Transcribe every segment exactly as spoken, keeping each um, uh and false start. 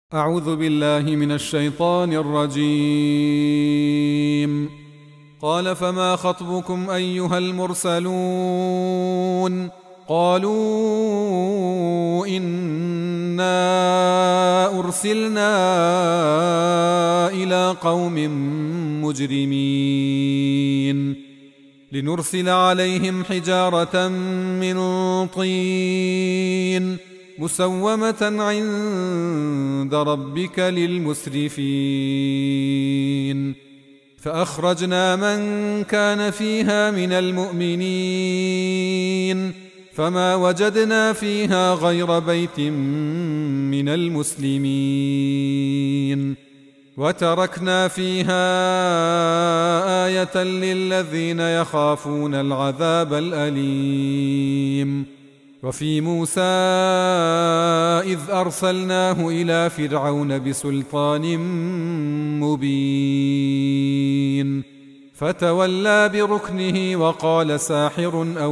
أعوذ بالله من الشيطان الرجيم. قال فما خطبكم أيها المرسلون؟ قالوا إنا أرسلنا إلى قوم مجرمين لنرسل عليهم حجارة من طين مسومة عند ربك للمسرفين. فأخرجنا من كان فيها من المؤمنين فما وجدنا فيها غير بيت من المسلمين وتركنا فيها آية للذين يخافون العذاب الأليم. وفي موسى إذ أرسلناه إلى فرعون بسلطان مبين فتولى بركنه وقال ساحر أو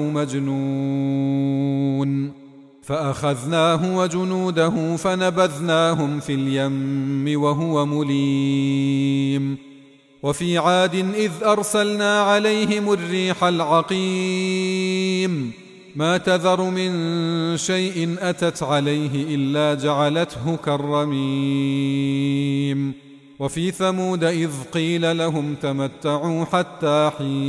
مجنون فأخذناه وجنوده فنبذناهم في اليم وهو مليم. وفي عاد إذ أرسلنا عليهم الريح العقيم ما تذر من شيء أتت عليه إلا جعلته كالرميم. وفي ثمود إذ قيل لهم تمتعوا حتى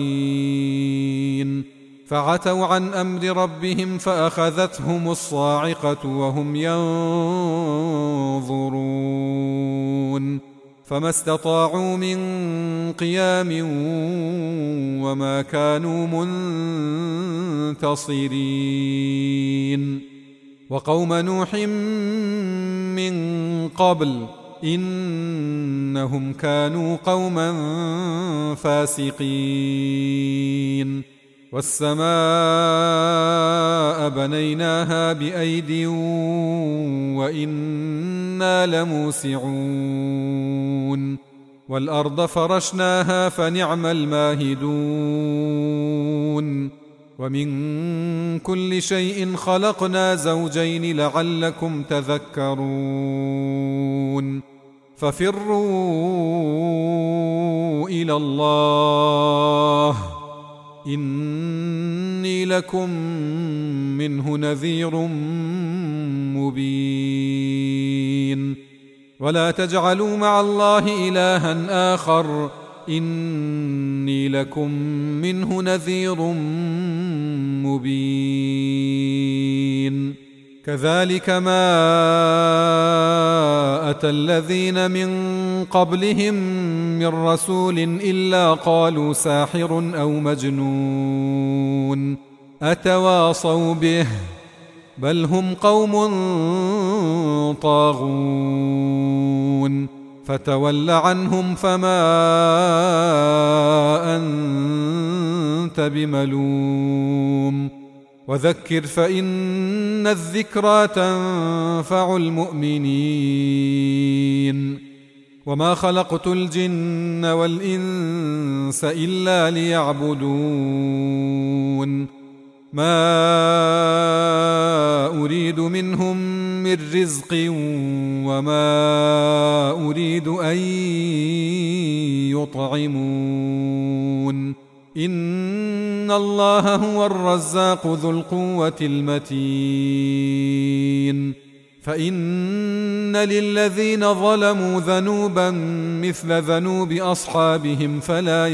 حين فعتوا عن أمر ربهم فأخذتهم الصاعقة وهم ينظرون فما استطاعوا من قيام وما كانوا منتصرين. وقوم نوح من قبل إنهم كانوا قوما فاسقين. والسماء بنيناها بأيد وإنا لموسعون والأرض فرشناها فنعم الماهدون. ومن كل شيء خلقنا زوجين لعلكم تذكرون. ففروا إلى الله إني لكم منه نذير مبين. ولا تجعلوا مع الله إلها آخر إني لكم منه نذير مبين. كذلك ما أتى الذين من قبلهم من رسول إلا قالوا ساحر أو مجنون أتواصوا به بل هم قوم طاغون. فتول عنهم فما أنت بملوم وذكر فإن الذكرى تنفع المؤمنين. وما خلقت الجن والإنس إلا ليعبدون ما أريد منهم من رزق وما أريد أن يطعمون إن الله هو الرزاق ذو القوة المتين. فإن للذين ظلموا ذنوبا مثل ذنوب أصحابهم فلا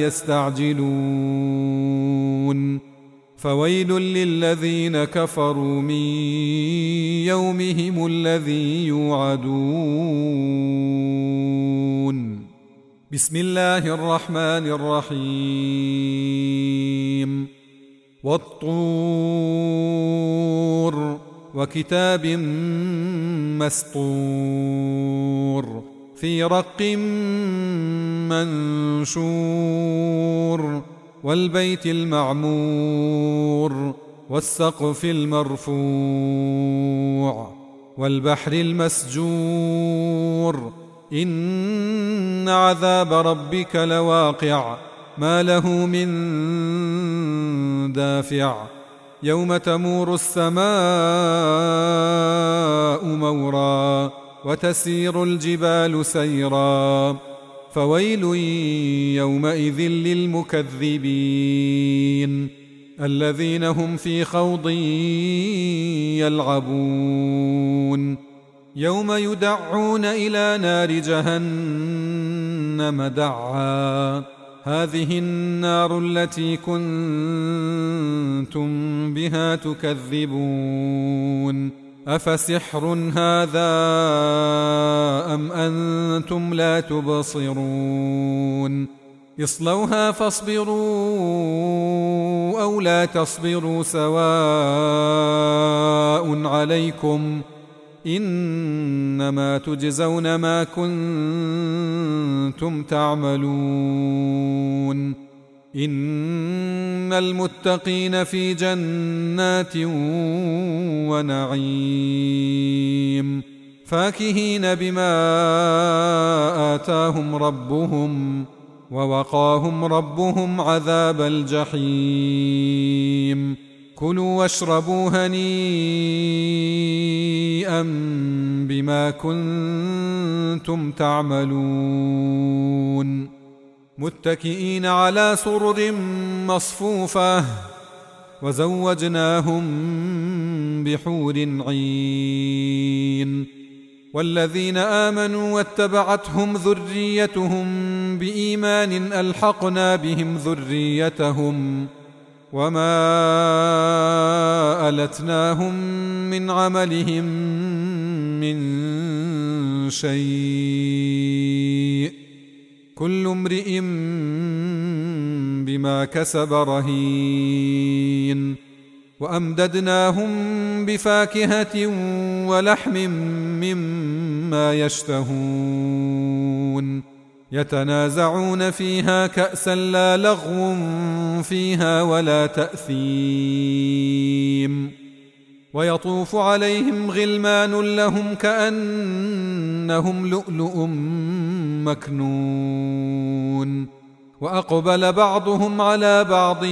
يستعجلون. فويل للذين كفروا من يومهم الذي يوعدون. بسم الله الرحمن الرحيم. والطور وكتاب مسطور في رق منشور والبيت المعمور والسقف المرفوع والبحر المسجور إن عذاب ربك لواقع ما له من دافع يوم تمور السماء مورا وتسير الجبال سيرا فويل يومئذ للمكذبين الذين هم في خوض يلعبون يوم يدعون إلى نار جهنم دعا هذه النار التي كنتم بها تكذبون أفسحر هذا أم أنتم لا تبصرون اصلوها فاصبروا أو لا تصبروا سواء عليكم إنما تجزون ما كنتم تعملون إن المتقين في جنات ونعيم فاكهين بما آتاهم ربهم ووقاهم ربهم عذاب الجحيم كلوا واشربوا هنيئا بما كنتم تعملون متكئين على سرر مصفوفة وزوجناهم بحور عين والذين آمنوا واتبعتهم ذريتهم بإيمان ألحقنا بهم ذريتهم وما ألتناهم من عملهم من شيء كل امرئ بما كسب رهين وأمددناهم بفاكهة ولحم مما يشتهون يتنازعون فيها كأسا لا لغو فيها ولا تأثيم ويطوف عليهم غلمان لهم كأنهم لؤلؤ مكنون وأقبل بعضهم على بعض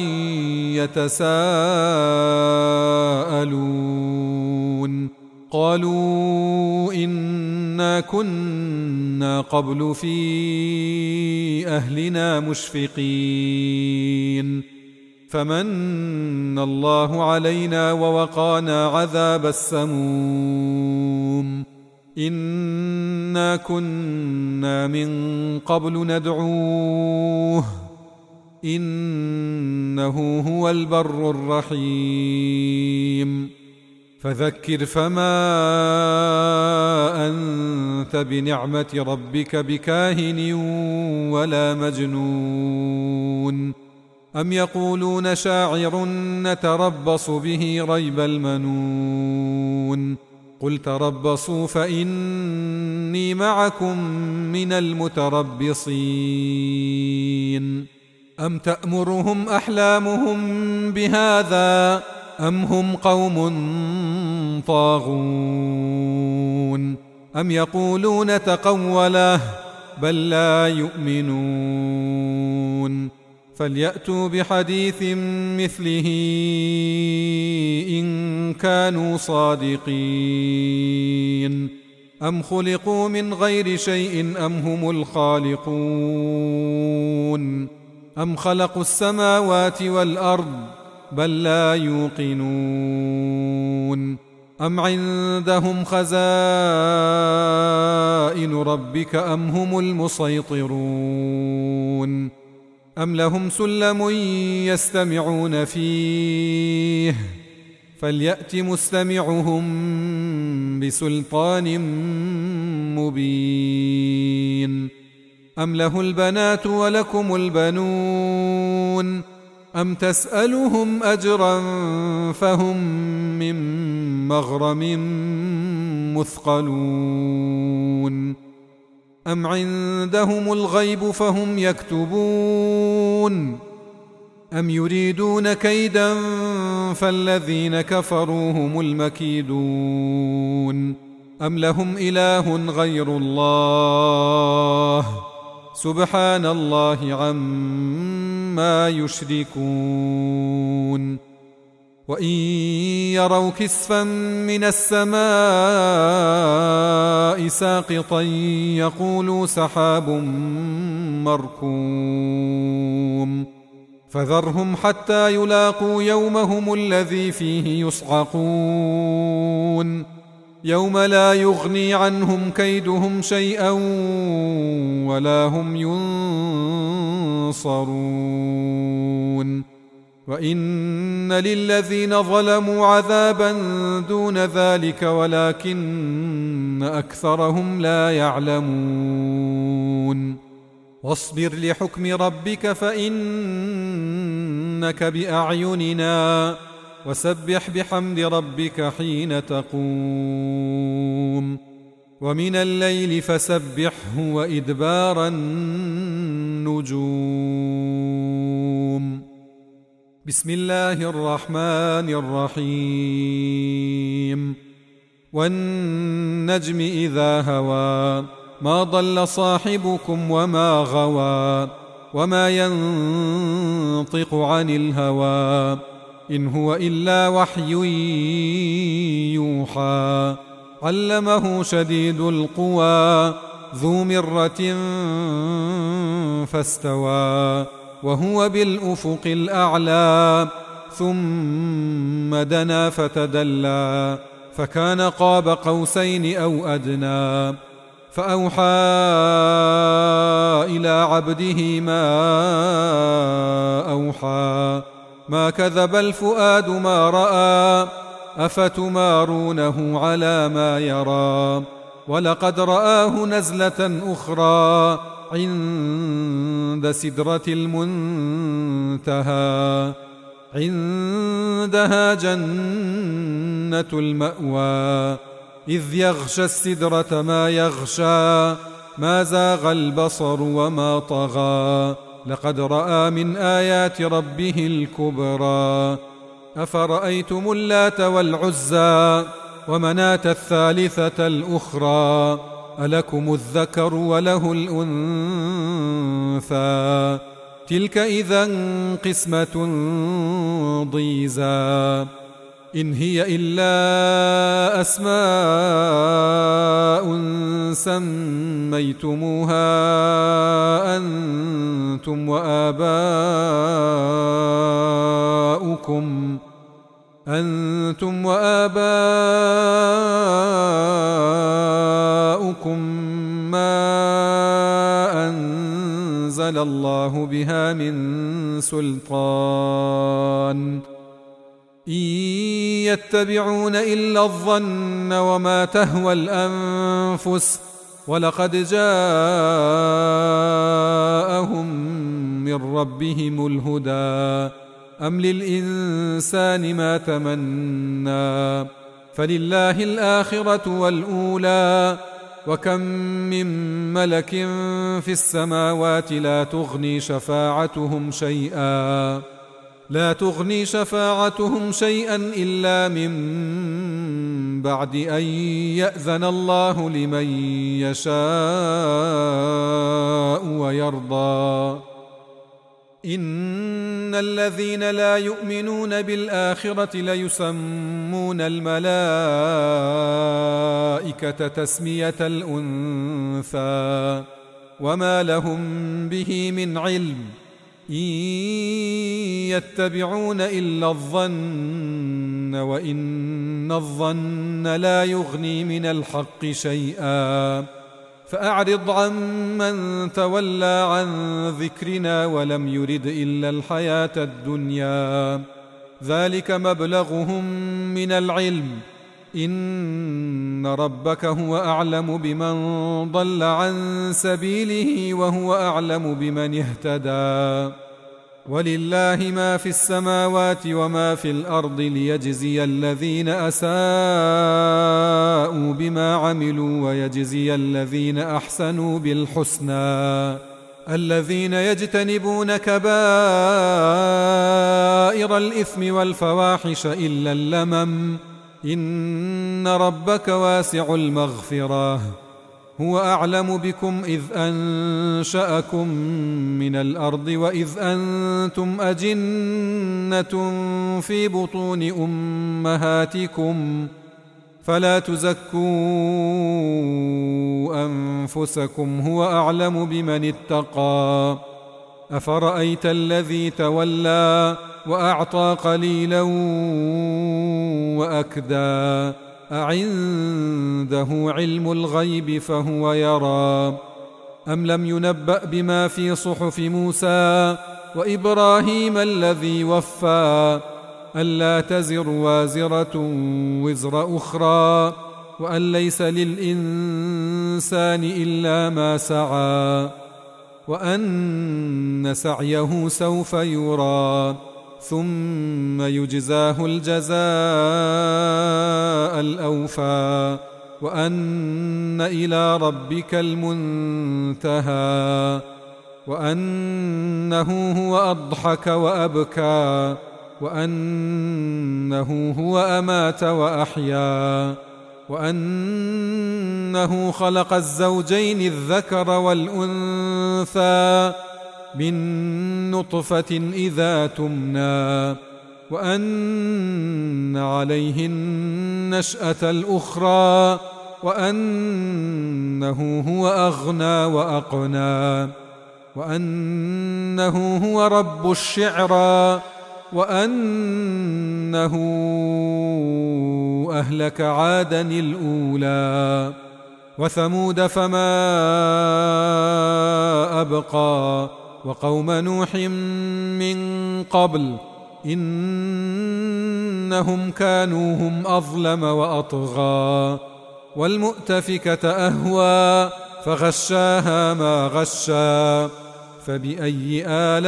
يتساءلون قالوا إنا كنا قبل في أهلنا مشفقين فمن الله علينا ووقانا عذاب السموم إنا كنا من قبل ندعوه إنه هو البر الرحيم فذكر فما أنت بنعمة ربك بكاهن ولا مجنون أم يقولون شاعر نتربص به ريب المنون قل تربصوا فإني معكم من المتربصين أم تأمرهم أحلامهم بهذا أم هم قوم طاغون أم يقولون تقوله بل لا يؤمنون فليأتوا بحديث مثله إن كانوا صادقين أم خلقوا من غير شيء أم هم الخالقون أم خلقوا السماوات والأرض بل لا يوقنون أم عندهم خزائن ربك أم هم المسيطرون أم لهم سلم يستمعون فيه فليأت مستمعهم بسلطان مبين أم له البنات ولكم البنون أم تسألهم أجرا فهم من مغرم مثقلون أم عندهم الغيب فهم يكتبون أم يريدون كيدا فالذين كفروا هم المكيدون أم لهم إله غير الله سبحان الله عما يشركون وإن يروا كسفا من السماء ساقطا يقولوا سحاب مركوم فذرهم حتى يلاقوا يومهم الذي فيه يصعقون يوم لا يغني عنهم كيدهم شيئا ولا هم ينصرون وإن للذين ظلموا عذابا دون ذلك ولكن أكثرهم لا يعلمون واصبر لحكم ربك فإنك بأعيننا وسبح بحمد ربك حين تقوم ومن الليل فسبحه وإدبار النجوم بسم الله الرحمن الرحيم والنجم إذا هوى ما ضل صاحبكم وما غوى وما ينطق عن الهوى إن هو إلا وحي يوحى علمه شديد القوى ذو مرة فاستوى وهو بالأفق الأعلى ثم دنا فتدلى فكان قاب قوسين أو أدنى فأوحى إلى عبده ما أوحى ما كذب الفؤاد ما رأى أفتمارونه على ما يرى ولقد رآه نزلة أخرى عند سدرة المنتهى عندها جنة المأوى إذ يغشى السدرة ما يغشى ما زاغ البصر وما طغى لقد رأى من آيات ربه الكبرى أفرأيتم اللات والعزى ومناة الثالثة الأخرى ألكم الذكر وله الأنثى تلك إذا قسمة ضيزى إن هي إلا أسماء سميتموها أنتم وآباؤكم أنتم وآباؤكم ما أنزل الله بها من سلطان إن يتبعون إلا الظن وما تهوى الأنفس ولقد جاءهم من ربهم الهدى أم للإنسان ما تمنى فلله الآخرة والأولى وكم من ملك في السماوات لا تغني شفاعتهم شيئا لا تغني شفاعتهم شيئا إلا من بعد أن يأذن الله لمن يشاء ويرضى إن الذين لا يؤمنون بالآخرة ليسمون الملائكة تسمية الأنثى وما لهم به من علم إن يتبعون إلا الظن وإن الظن لا يغني من الحق شيئا فأعرض عن من تولى عن ذكرنا ولم يرد إلا الحياة الدنيا ذلك مبلغهم من العلم إن ربك هو أعلم بمن ضل عن سبيله وهو أعلم بمن اهتدى ولله ما في السماوات وما في الأرض ليجزي الذين أساءوا بما عملوا ويجزي الذين أحسنوا بالحسنى الذين يجتنبون كبائر الإثم والفواحش إلا اللمم إن ربك واسع المغفرة هو أعلم بكم إذ أنشأكم من الأرض وإذ أنتم أجنة في بطون أمهاتكم فلا تزكوا أنفسكم هو أعلم بمن اتقى. أفرأيت الذي تولى وأعطى قليلا وأكدى أعنده علم الغيب فهو يرى أم لم ينبأ بما في صحف موسى وإبراهيم الذي وفى ألا تزر وازرة وزر أخرى وأن ليس للإنسان إلا ما سعى وأن سعيه سوف يرى ثم يجزاه الجزاء الأوفى وأن إلى ربك المنتهى وأنه هو أضحك وأبكى وأنه هو أمات وأحيا وأنه خلق الزوجين الذكر والأنثى من نطفة إذا تمنى وأن عليه النشأة الأخرى وأنه هو أغنى وأقنى وأنه هو رب الشعرى وأنه أهلك عادا الأولى وثمود فما أبقى وقوم نوح من قبل إنهم كانوا هم أظلم وأطغى والمؤتفكة أهوى فغشاها ما غشى فبأي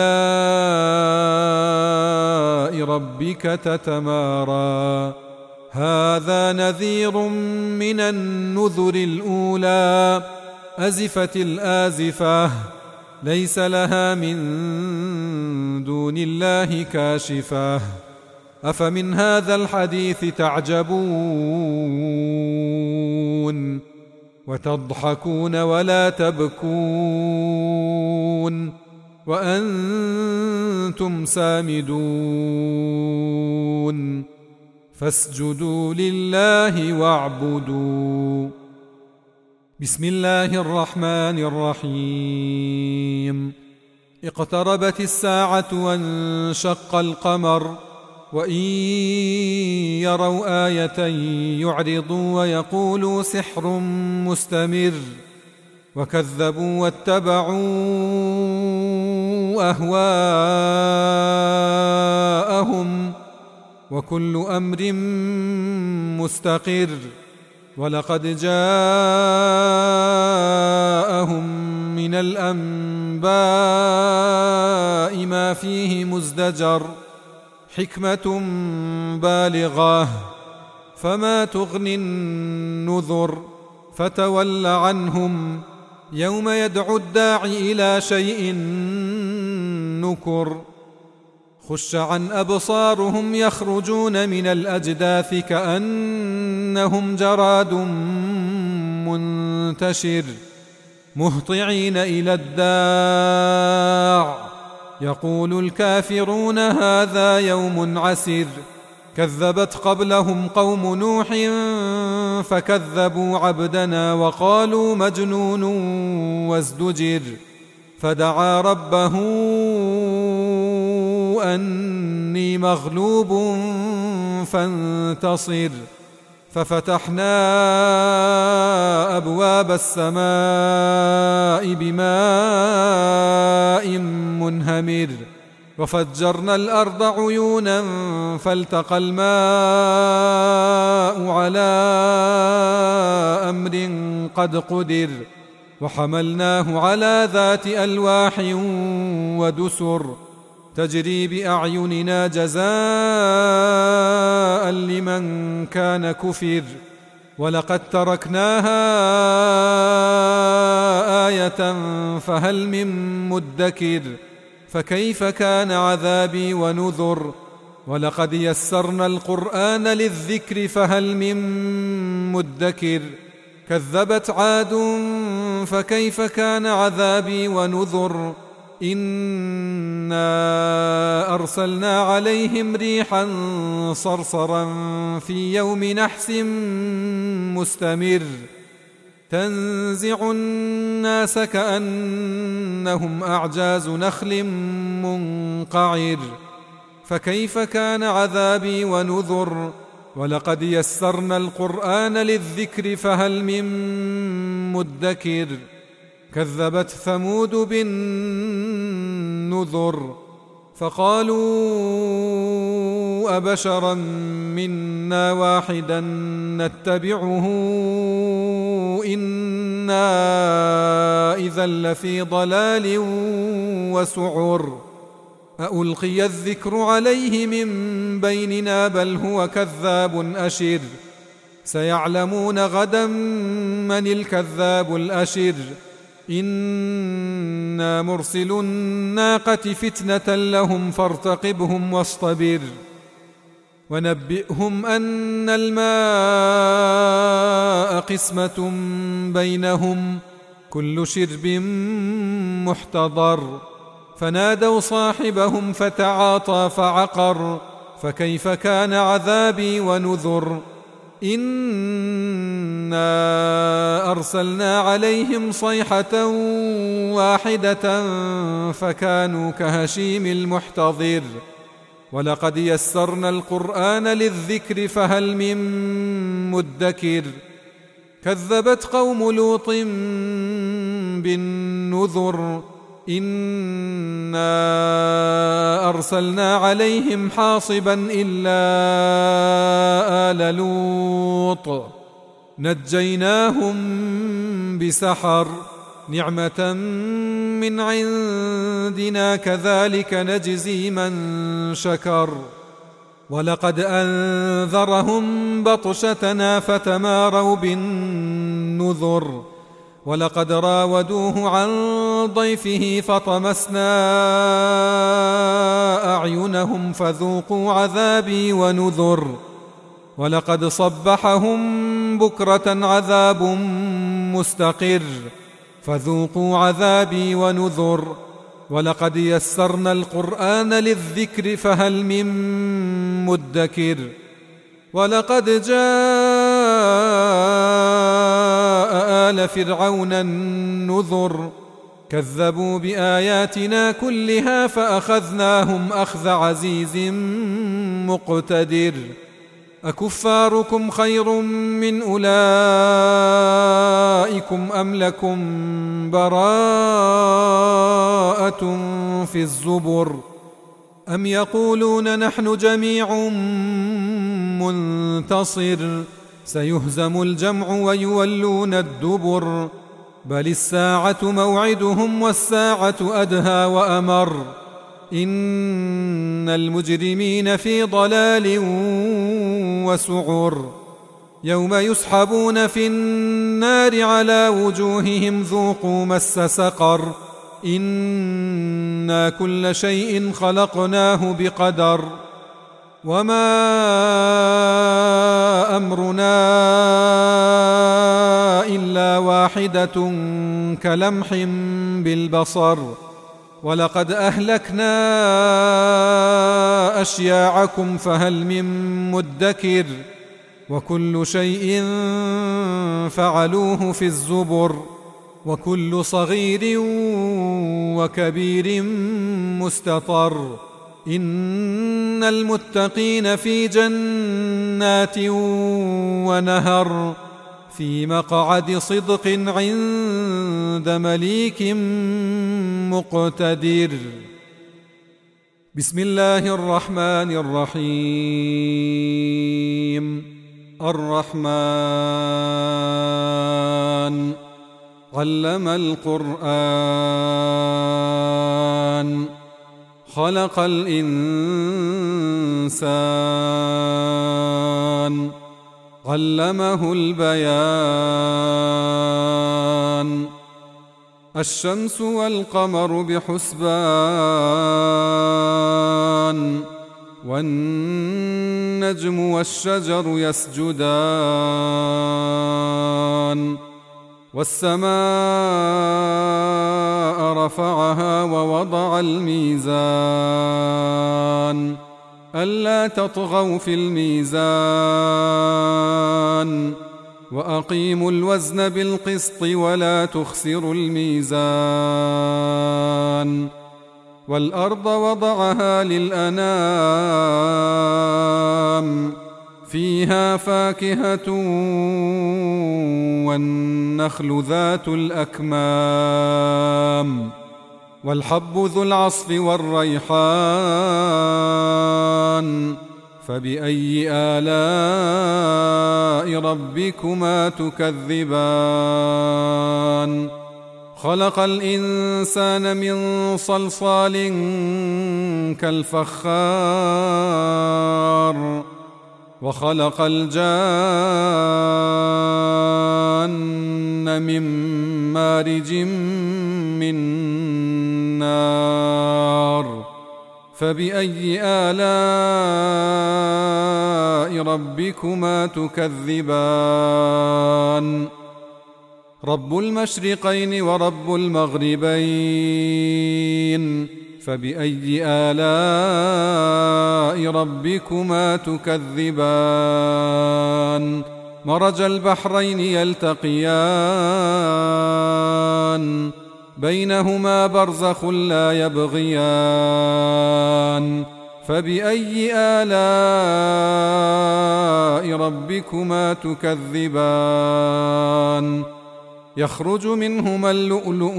آلاء ربك تتمارى هذا نذير من النذر الأولى أزفت الآزفة ليس لها من دون الله كاشفة أفمن هذا الحديث تعجبون وتضحكون ولا تبكون وأنتم سامدون فاسجدوا لله واعبدوا. بسم الله الرحمن الرحيم. اقتربت الساعة وانشق القمر وإن يروا آية يعرضوا ويقولوا سحر مستمر وكذبوا واتبعوا أهواءهم وكل أمر مستقر ولقد جاءهم من الأنباء ما فيه مزدجر حكمة بالغة فما تغني النذر فتول عنهم يوم يدعو الداعي إلى شيء نكر خش عن أبصارهم يخرجون من الأجداث كأنهم جراد منتشر مهطعين إلى الداع يقول الكافرون هذا يوم عسر كذبت قبلهم قوم نوح فكذبوا عبدنا وقالوا مجنون وازدجر فدعا ربه أني مغلوب فانتصر ففتحنا أبواب السماء بماء منهمر وفجرنا الأرض عيونا فالتقى الماء على أمر قد قدر وحملناه على ذات ألواح ودسر تجري بأعيننا جزاء لمن كان كفر ولقد تركناها آية فهل من مدكر فكيف كان عذابي ونذر ولقد يسرنا القرآن للذكر فهل من مدكر كذبت عاد فكيف كان عذابي ونذر إنا أرسلنا عليهم ريحا صرصرا في يوم نحس مستمر تنزع الناس كأنهم أعجاز نخل منقعر فكيف كان عذابي ونذر ولقد يسرنا القرآن للذكر فهل من مدكر كذبت ثمود بالنذر فقالوا أبشرا منا واحدا نتبعه إنا إذا لفي ضلال وسعر أألقي الذكر عليه من بيننا بل هو كذاب أشر سيعلمون غدا من الكذاب الأشر إنا مرسل الناقة فتنة لهم فارتقبهم واصطبر ونبئهم أن الماء قسمة بينهم كل شرب محتضر فنادوا صاحبهم فتعاطى فعقر فكيف كان عذابي ونذر إنا أرسلنا عليهم صيحة واحدة فكانوا كهشيم المحتضر ولقد يسرنا القرآن للذكر فهل من مدكر كذبت قوم لوط بالنذر إنا أرسلنا عليهم حاصبا إلا آل لوط نجيناهم بسحر نعمة من عندنا كذلك نجزي من شكر ولقد أنذرهم بطشتنا فتماروا بالنذر ولقد راودوه عن ضيفه فطمسنا أعينهم فذوقوا عذابي ونذر ولقد صبحهم بكرة عذاب مستقر فذوقوا عذابي ونذر ولقد يسرنا القرآن للذكر فهل من مدكر ولقد جاء آل فرعون النذر كذبوا بآياتنا كلها فأخذناهم أخذ عزيز مقتدر أكفاركم خير من أولئكم أم لكم براءة في الزبر أم يقولون نحن جميع منتصر سيهزم الجمع ويولون الدبر بل الساعة موعدهم والساعة أدهى وأمر إن المجرمين في ضلال وسعر يوم يسحبون في النار على وجوههم ذوقوا مس سقر إنا كل شيء خلقناه بقدر وما أمرنا إلا واحدة كلمح بالبصر ولقد أهلكنا أشياعكم فهل من مدكر وكل شيء فعلوه في الزبر وكل صغير وكبير مستطر إن المتقين في جنات ونهر في مقعد صدق عند مليك مقتدر بسم الله الرحمن الرحيم الرحمن علم القرآن خلق الإنسان علمه البيان الشمس والقمر بحسبان والنجم والشجر يسجدان والسماء رفعها ووضع الميزان ألا تطغوا في الميزان وأقيموا الوزن بالقسط ولا تخسروا الميزان والأرض وضعها للأنام فيها فاكهة والنخل ذات الأكمام والحب ذو العصف والريحان فبأي آلاء ربكما تكذبان خلق الإنسان من صلصال كالفخار وخلق الجان من مارج من نار فبأي آلاء ربكما تكذبان رب المشرقين ورب المغربين فبأي آلاء ربكما تكذبان مرج البحرين يلتقيان بينهما برزخ لا يبغيان فبأي آلاء ربكما تكذبان يخرج منهما اللؤلؤ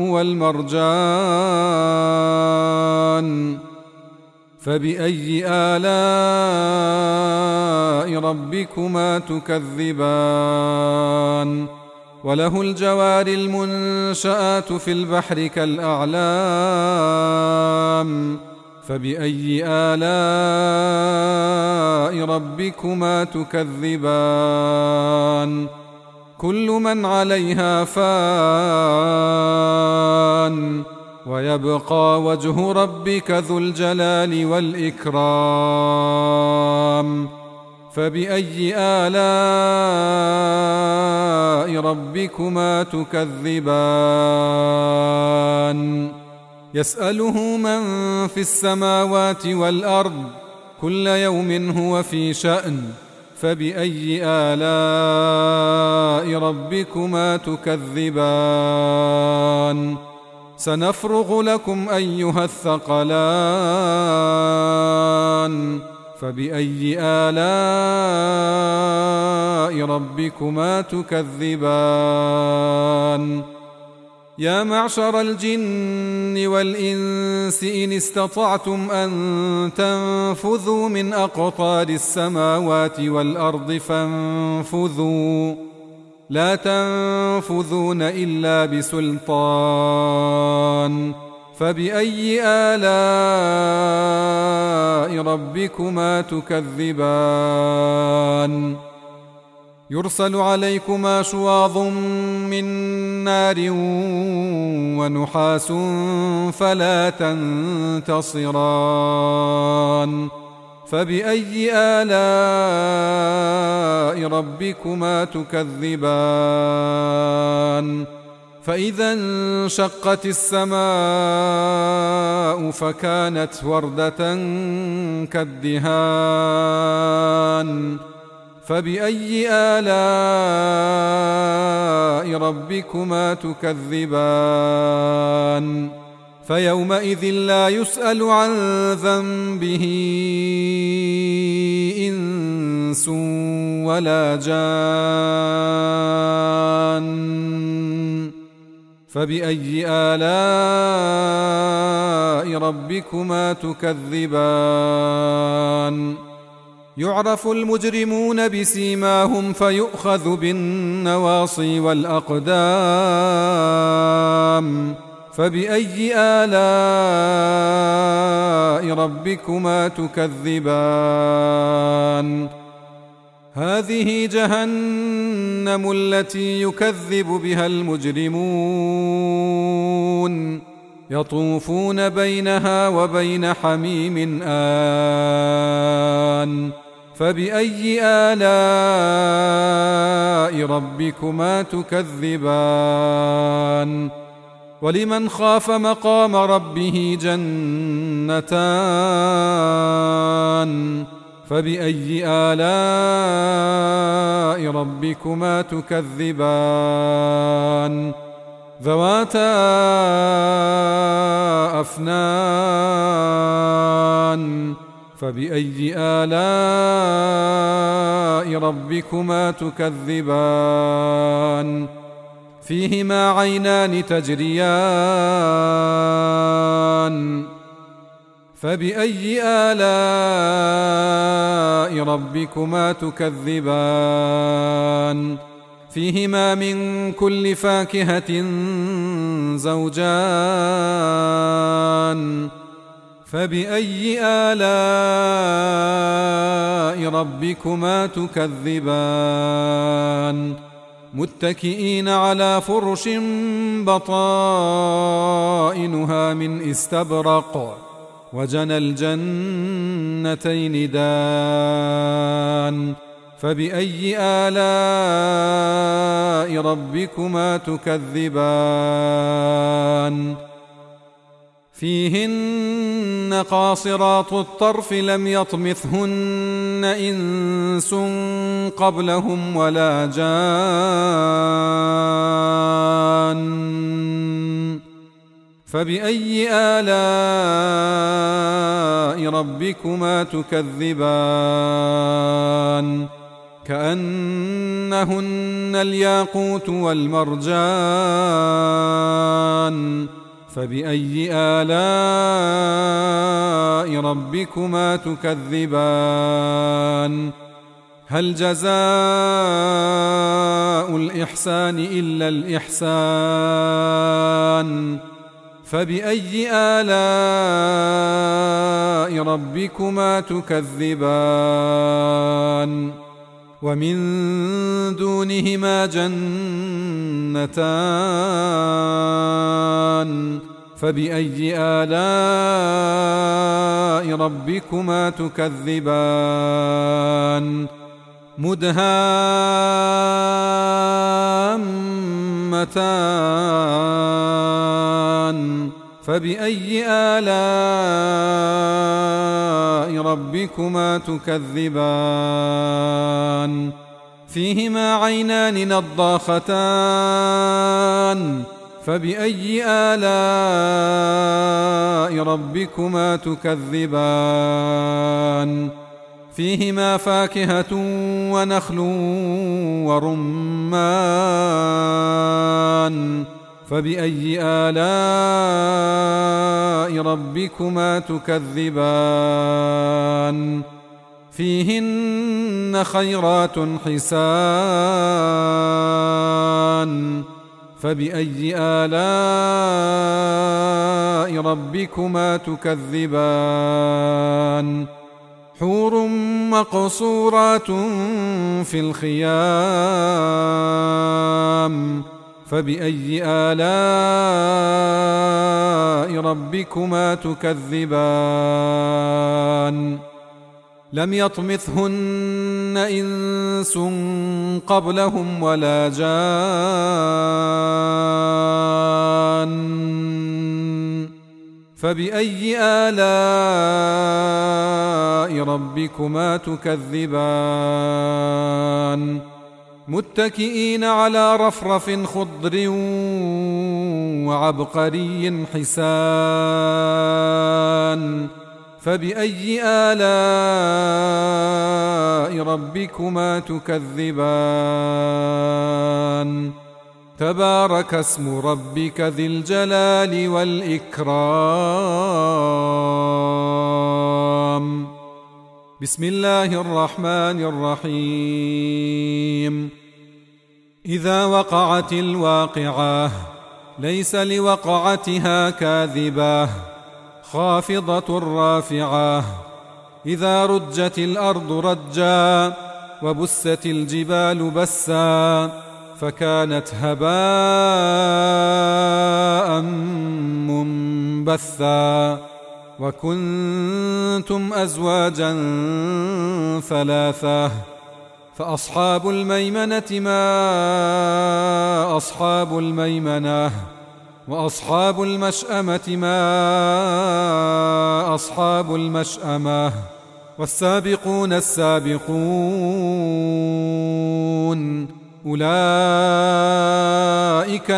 والمرجان فبأي آلاء ربكما تكذبان وله الجوار المنشآت في البحر كالأعلام فبأي آلاء ربكما تكذبان كل من عليها فان ويبقى وجه ربك ذو الجلال والإكرام فبأي آلاء ربكما تكذبان يسأله من في السماوات والأرض كل يوم هو في شأن فبأي آلاء ربكما تكذبان سنفرغ لكم أيها الثقلان فبأي آلاء ربكما تكذبان يا معشر الجن والإنس إن استطعتم أن تنفذوا من أقطار السماوات والأرض فانفذوا لا تنفذون إلا بسلطان فبأي آلاء ربكما تكذبان يرسل عليكما شواظ من نار ونحاس فلا تنتصران فبأي آلاء ربكما تكذبان فإذا انشقت السماء فكانت وردة كالدهان فبأي آلاء ربكما تكذبان فيومئذ لا يسأل عن ذنبه إنس ولا جان فبأي آلاء ربكما تكذبان يعرف المجرمون بسيماهم فيؤخذ بالنواصي والأقدام فبأي آلاء ربكما تكذبان هذه جهنم التي يكذب بها المجرمون يطوفون بينها وبين حميم آن فبأي آلاء ربكما تكذبان ولمن خاف مقام ربه جنتان فبأي آلاء ربكما تكذبان ذواتا أفنان فبأي آلاء ربكما تكذبان فيهما عينان تجريان فبأي آلاء ربكما تكذبان فيهما من كل فاكهة زوجان فبأي آلاء ربكما تكذبان متكئين على فرش بطائنها من استبرق وجنى الجنتين دان فبأي آلاء ربكما تكذبان فيهن قاصرات الطرف لم يطمثهن إنس قبلهم ولا جان فبأي آلاء ربكما تكذبان كأنهن الياقوت والمرجان فبأي آلاء ربكما تكذبان هل جزاء الإحسان إلا الإحسان فبأي آلاء ربكما تكذبان ومن دونهما جنتان فبأي آلاء ربكما تكذبان مدهامتان فبأي آلاء ربكما تكذبان فيهما عينان نضاختان فبأي آلاء ربكما تكذبان فيهما فاكهة ونخل ورمان فبأي آلاء ربكما تكذبان فيهن خيرات حسان فبأي آلاء ربكما تكذبان حور مقصورات في الخيام فبأي آلاء ربكما تكذبان لم يطمثهن إنس قبلهم ولا جان فبأي آلاء ربكما تكذبان متكئين على رفرف خضر وعبقري حسان فبأي آلاء ربكما تكذبان تبارك اسم ربك ذي الجلال والإكرام بسم الله الرحمن الرحيم إذا وقعت الواقعة ليس لوقعتها كاذبة خافضة رافعة إذا رجت الأرض رجا وبست الجبال بسا فكانت هباء منبثا بثا وكنتم أزواجا ثلاثة فأصحاب الميمنة ما أصحاب الميمنة وأصحاب المشأمة ما أصحاب المشأمة والسابقون السابقون أولئك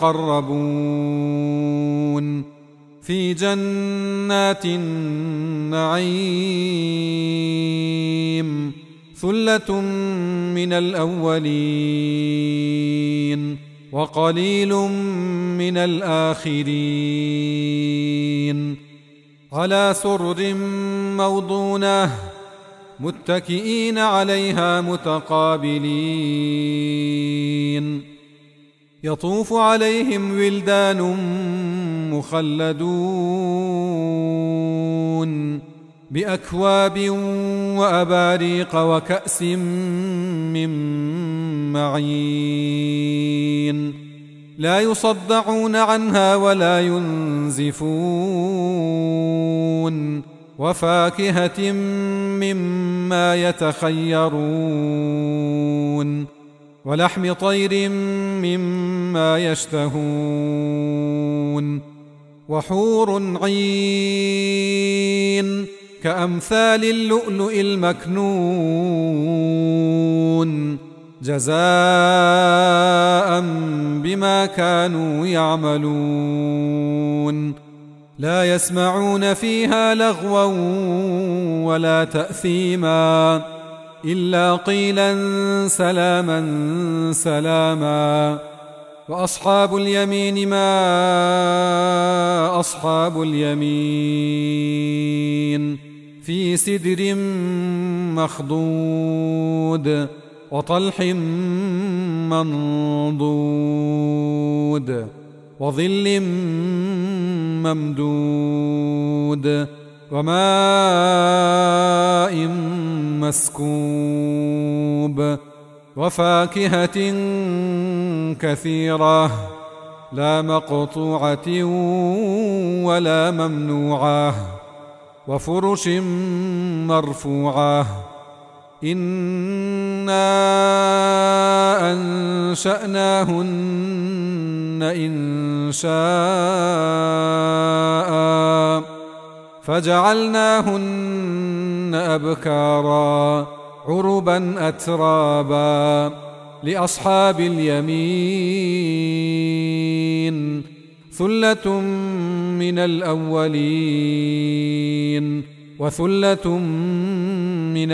المقربون في جنات النعيم ثلة من الأولين وقليل من الآخرين على سرر موضونة متكئين عليها متقابلين يطوف عليهم ولدان مخلدون بأكواب وأباريق وكأس من معين لا يصدعون عنها ولا ينزفون وفاكهة مما يتخيرون ولحم طير مما يشتهون وحور عين كأمثال اللؤلؤ المكنون جزاء بما كانوا يعملون لا يسمعون فيها لغوا ولا تأثيما إلا قيلا سلاما سلاما وأصحاب اليمين ما أصحاب اليمين في سدر مخضود وطلح منضود وظل ممدود وماء مسكوب وفاكهة كثيرة لا مقطوعة ولا ممنوعة وفرش مرفوعة إنا أنشأناهن إن شاء فجعلناهن أبكارا عربا أترابا لأصحاب اليمين ثلة من الأولين وثلة من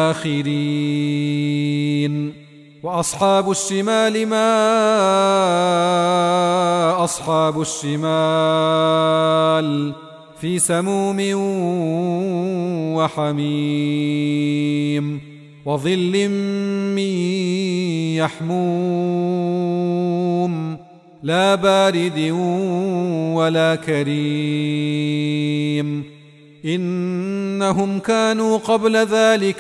الآخرين وأصحاب الشمال ما أصحاب الشمال في سموم وحميم وظل من يحموم لا بارد ولا كريم إنهم كانوا قبل ذلك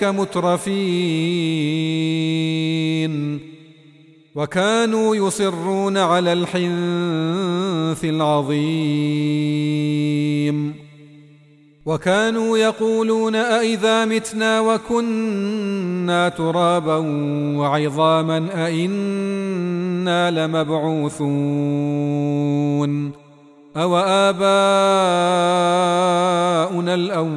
مترفين وكانوا يصرون على الحنث العظيم وكانوا يقولون أئذا متنا وكنا ترابا وعظاما أئنا لمبعوثون أو آباؤنا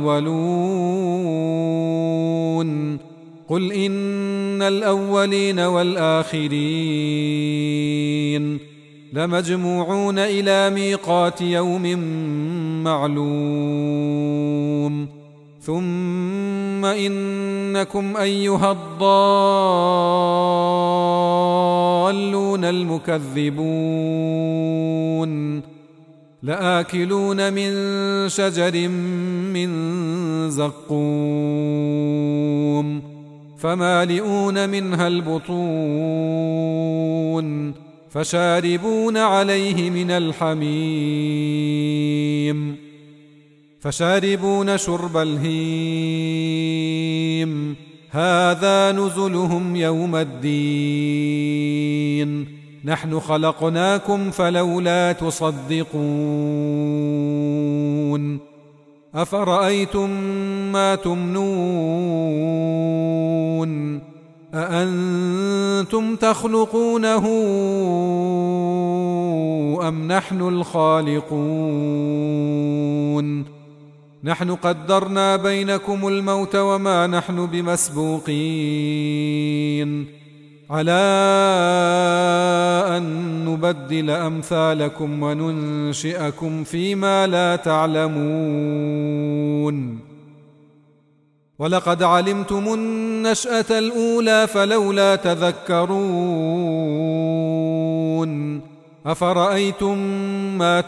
الأولون قل إن الأولين والآخرين لمجموعون إلى ميقات يوم معلوم ثم إنكم أيها الضالون المكذبون لآكلون من شجر من زقوم فمالئون منها البطون فشاربون عليه من الحميم فشاربون شرب الهيم هذا نزلهم يوم الدين نحن خلقناكم فلولا تصدقون أفرأيتم ما تمنون أأنتم تخلقونه أم نحن الخالقون نحن قدرنا بينكم الموت وما نحن بمسبوقين على أن نبدل أمثالكم وننشئكم فيما لا تعلمون ولقد علمتم النشأة الأولى فلولا تذكرون أفرأيتم ما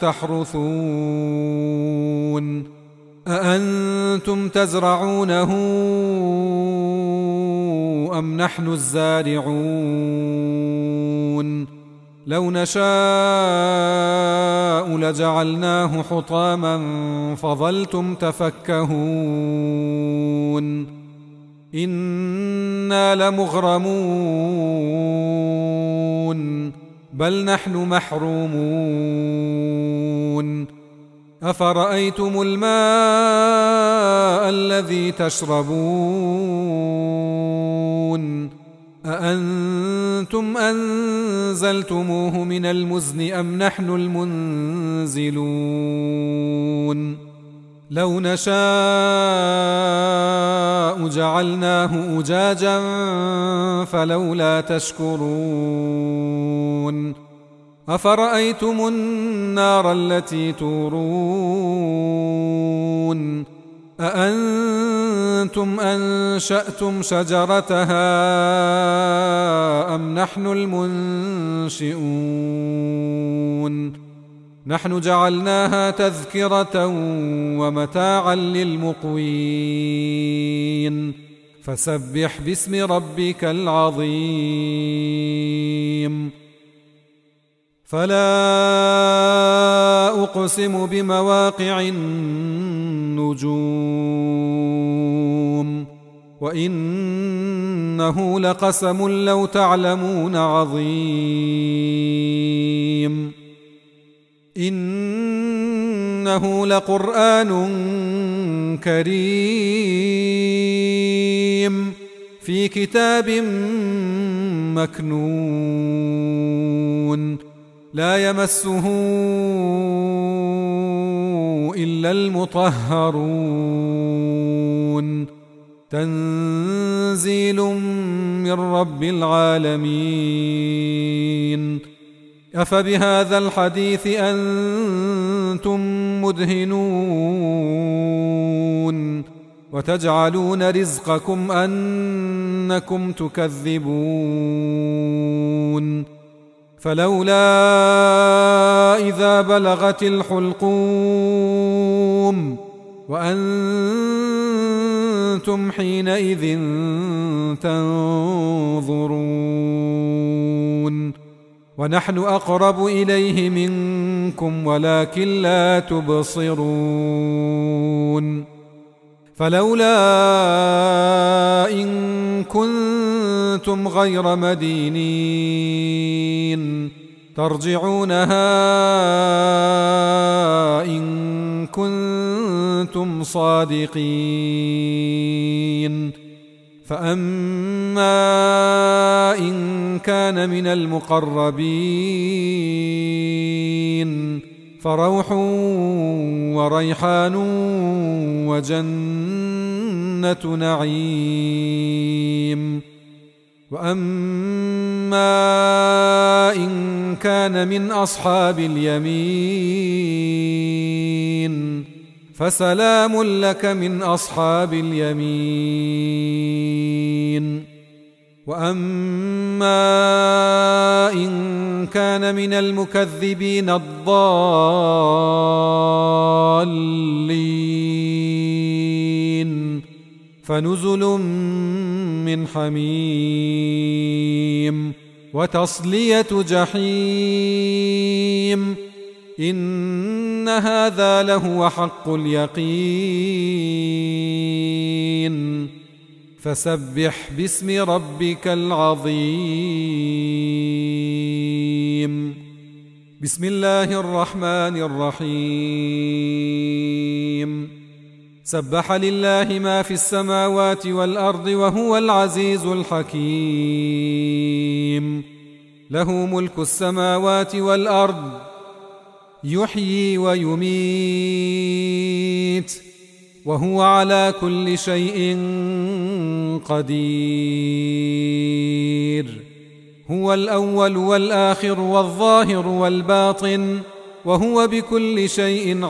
تحرثون أأنتم تزرعونه أم نحن الزارعون لو نشاء لجعلناه حطاما فظلتم تفكهون إنا لمغرمون بل نحن محرومون أفرأيتم الماء الذي تشربون أأنتم أنزلتموه من المزن أم نحن المنزلون لو نشاء جعلناه أجاجا فلولا تشكرون أفرأيتم النار التي تورون أأنتم أنشأتم شجرتها أم نحن المنشئون نحن جعلناها تذكرة ومتاعا للمقوين فسبح باسم ربك العظيم فلا أقسم بمواقع النجوم وإنه لقسم لو تعلمون عظيم إنه لقرآن كريم في كتاب مكنون لا يمسه إلا المطهرون تنزيل من رب العالمين أفبهذا الحديث أنتم مدهنون وتجعلون رزقكم أنكم تكذبون فلولا إذا بلغت الحلقوم وأنتم حينئذ تنظرون ونحن أقرب إليه منكم ولكن لا تبصرون فلولا إن كنتم غير مدينين ترجعونها إن كنتم صادقين فأما إن كان من المقربين فروح وريحان وجنة نعيم وأما إن كان من أصحاب اليمين فسلام لك من أصحاب اليمين وأما إن كان من المكذبين الضالين فنزل من حميم وتصلية جحيم إن هذا لهو حق اليقين فسبح باسم ربك العظيم بسم الله الرحمن الرحيم سبح لله ما في السماوات والأرض وهو العزيز الحكيم له ملك السماوات والأرض يحيي ويميت وهو على كل شيء قدير هو الأول والآخر والظاهر والباطن وهو بكل شيء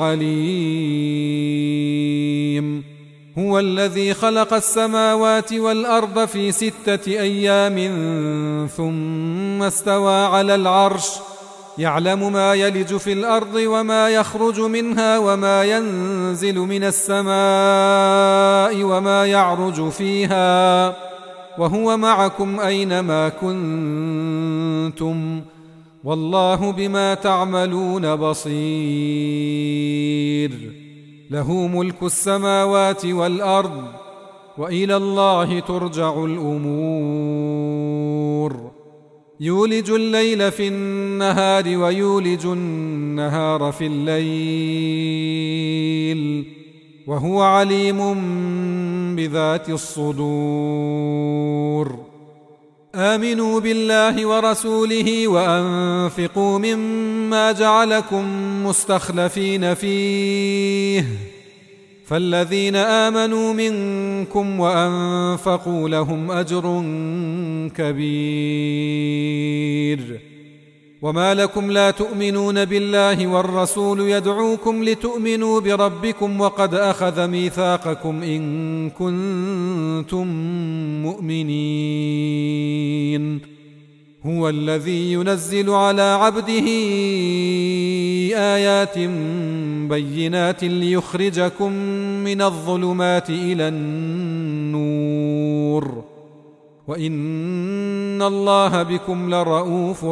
عليم هو الذي خلق السماوات والأرض في ستة أيام ثم استوى على العرش يعلم ما يلج في الأرض وما يخرج منها وما ينزل من السماء وما يعرج فيها وهو معكم أينما كنتم والله بما تعملون بصير له ملك السماوات والأرض وإلى الله ترجع الأمور يولج الليل في النهار ويولج النهار في الليل وهو عليم بذات الصدور آمنوا بالله ورسوله وأنفقوا مما جعلكم مستخلفين فيه فالذين آمنوا منكم وأنفقوا لهم أجر كبير وما لكم لا تؤمنون بالله والرسول يدعوكم لتؤمنوا بربكم وقد أخذ ميثاقكم إن كنتم مؤمنين هو الذي ينزل على عبده آيات بينات ليخرجكم من الظلمات إلى النور وإن الله بكم لرؤوف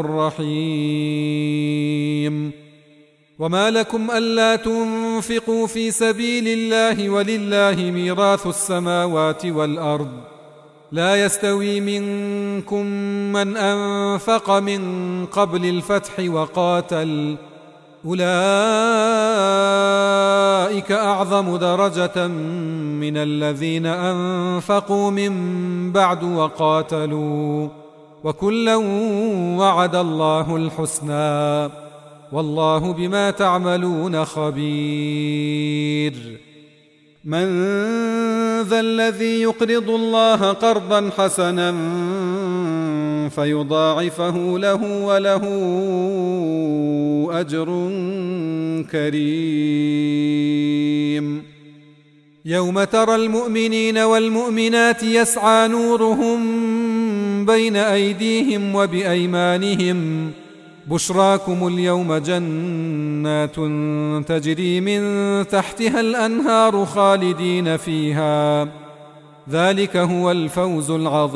رحيم وما لكم ألا تنفقوا في سبيل الله ولله ميراث السماوات والأرض لا يستوي منكم من أنفق من قبل الفتح وقاتل أولئك أعظم درجة من الذين أنفقوا من بعد وقاتلوا وكلا وعد الله الحسنى والله بما تعملون خبير من ذا الذي يقرض الله قرضا حسنا فيضاعفه له وله أجر كريم يوم ترى المؤمنين والمؤمنات يسعى نورهم بين أيديهم وبأيمانهم بشراكم اليوم جنات تجري من تحتها الأنهار خالدين فيها ذلك هو الفوز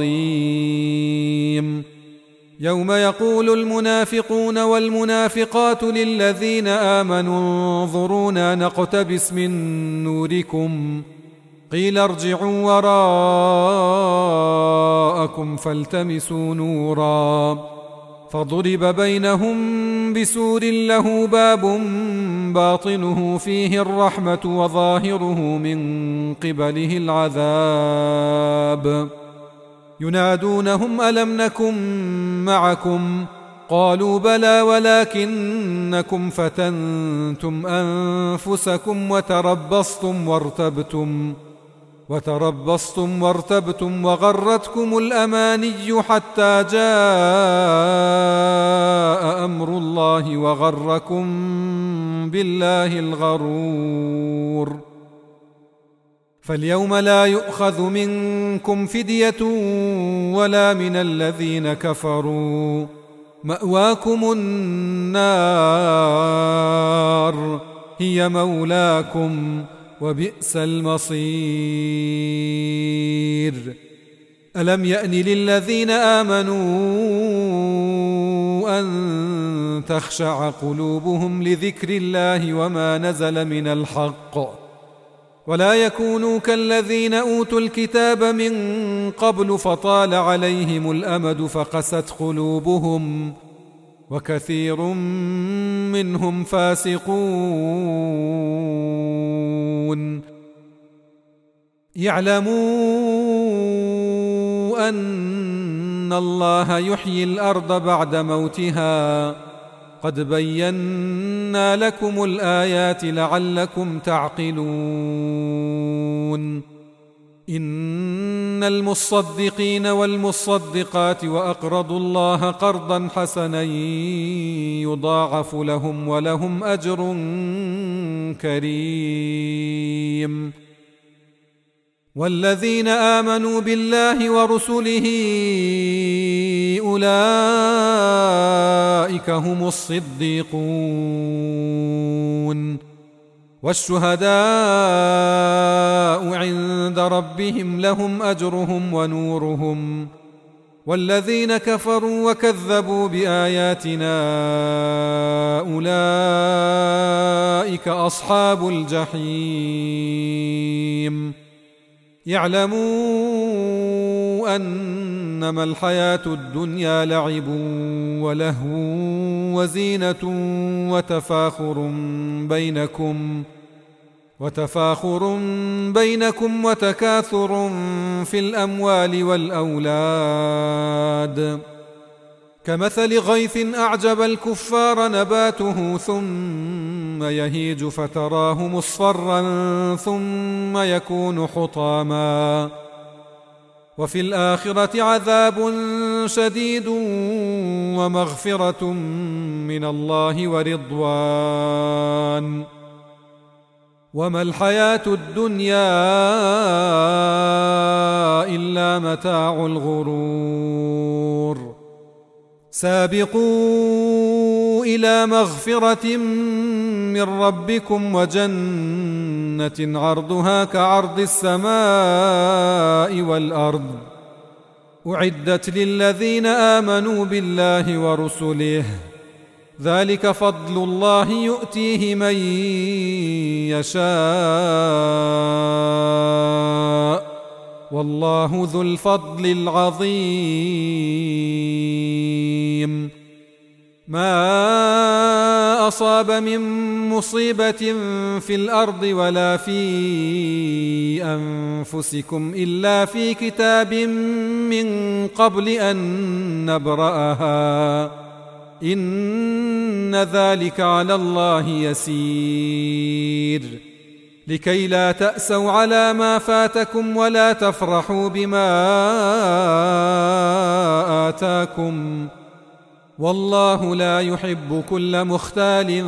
العظيم يوم يقول المنافقون والمنافقات للذين آمنوا انظرونا نقتبس من نوركم قيل ارجعوا وراءكم فالتمسوا نورا فضرب بينهم بسور له باب باطنه فيه الرحمة وظاهره من قبله العذاب ينادونهم ألم نكن معكم قالوا بلى ولكنكم فتنتم أنفسكم وتربصتم وارتبتم وتربصتم وارتبتم وغرتكم الأماني حتى جاء أمر الله وغركم بالله الغرور فاليوم لا يؤخذ منكم فدية ولا من الذين كفروا مأواكم النار هي مولاكم وبئس المصير ألم يأن للذين آمنوا أن تخشع قلوبهم لذكر الله وما نزل من الحق ولا يكونوا كالذين أوتوا الكتاب من قبل فطال عليهم الأمد فقست قلوبهم وكثير منهم فاسقون. يعلموا أن الله يحيي الأرض بعد موتها، قد بينا لكم الآيات لعلكم تعقلون. إن المصدقين والمصدقات وأقرضوا الله قرضا حسنا يضاعف لهم ولهم أجر كريم. والذين آمنوا بالله ورسله أولئك هم الصديقون، والشهداء عند ربهم لهم أجرهم ونورهم. والذين كفروا وكذبوا بآياتنا أولئك أصحاب الجحيم. يعلموا أنما الحياة الدنيا لعب ولهو وزينة وتفاخر بينكم وتفاخر بينكم وتكاثر في الأموال والأولاد، كمثل غيث أعجب الكفار نباته ثم يهيج فتراه مصفرا ثم يكون حطاما، وفي الآخرة عذاب شديد ومغفرة من الله ورضوان، وما الحياة الدنيا إلا متاع الغرور. سابقوا إلى مغفرة من ربكم وجنة عرضها كعرض السماء والأرض، أعدت للذين آمنوا بالله ورسله، ذلك فضل الله يؤتيه من يشاء، والله ذو الفضل العظيم. ما أصاب من مصيبة في الأرض ولا في أنفسكم إلا في كتاب من قبل أن نبرأها، إن ذلك على الله يسير. لكي لا تأسوا على ما فاتكم ولا تفرحوا بما آتاكم، والله لا يحب كل مختال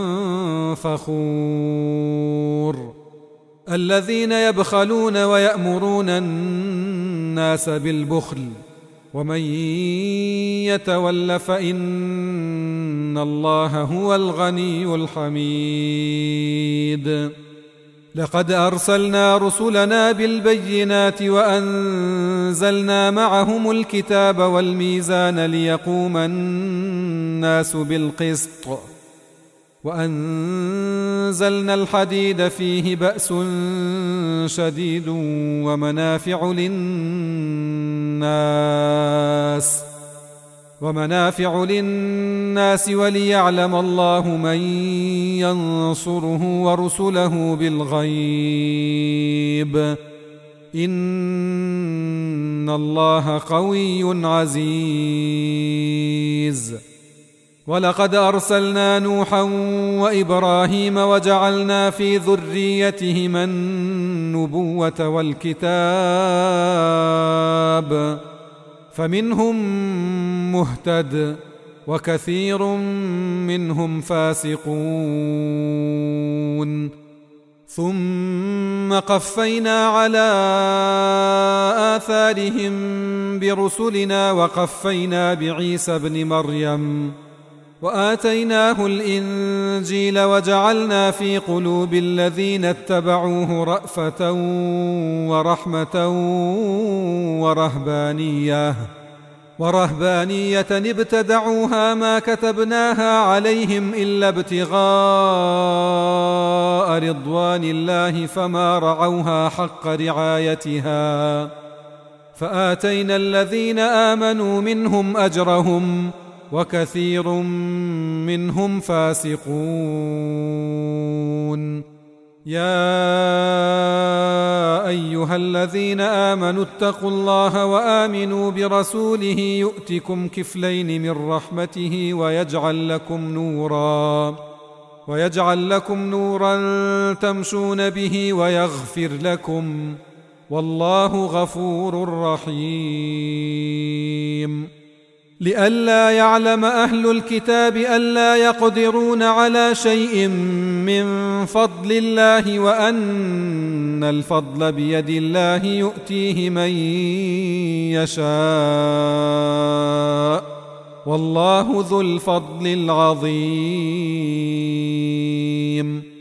فخور. الذين يبخلون ويأمرون الناس بالبخل، ومن يتول فإن الله هو الغني الحميد. لقد أرسلنا رسلنا بالبينات وأنزلنا معهم الكتاب والميزان ليقوم الناس بالقسط، وأنزلنا الحديد فيه بأس شديد ومنافع للناس ومنافع للناس وليعلم الله من ينصره ورسله بالغيب، إن الله قوي عزيز. ولقد أرسلنا نوحا وإبراهيم وجعلنا في ذريتهما النبوة والكتاب، فمنهم مهتد وكثير منهم فاسقون. ثم قفينا على آثارهم برسلنا وقفينا بعيسى ابن مريم وآتيناه الإنجيل وجعلنا في قلوب الذين اتبعوه رأفة ورحمة ورهبانية ورهبانية ابتدعوها ما كتبناها عليهم إلا ابتغاء رضوان الله فما رعوها حق رعايتها، فآتينا الذين آمنوا منهم أجرهم وكثير منهم فاسقون. يا أيها الذين آمنوا اتقوا الله وآمنوا برسوله يؤتكم كفلين من رحمته ويجعل لكم نورا ويجعل لكم نورا تمشون به ويغفر لكم والله غفور رحيم. لئلا يعلم أهل الكتاب ألا يقدرون على شيء من فضل الله وأن الفضل بيد الله يؤتيه من يشاء والله ذو الفضل العظيم.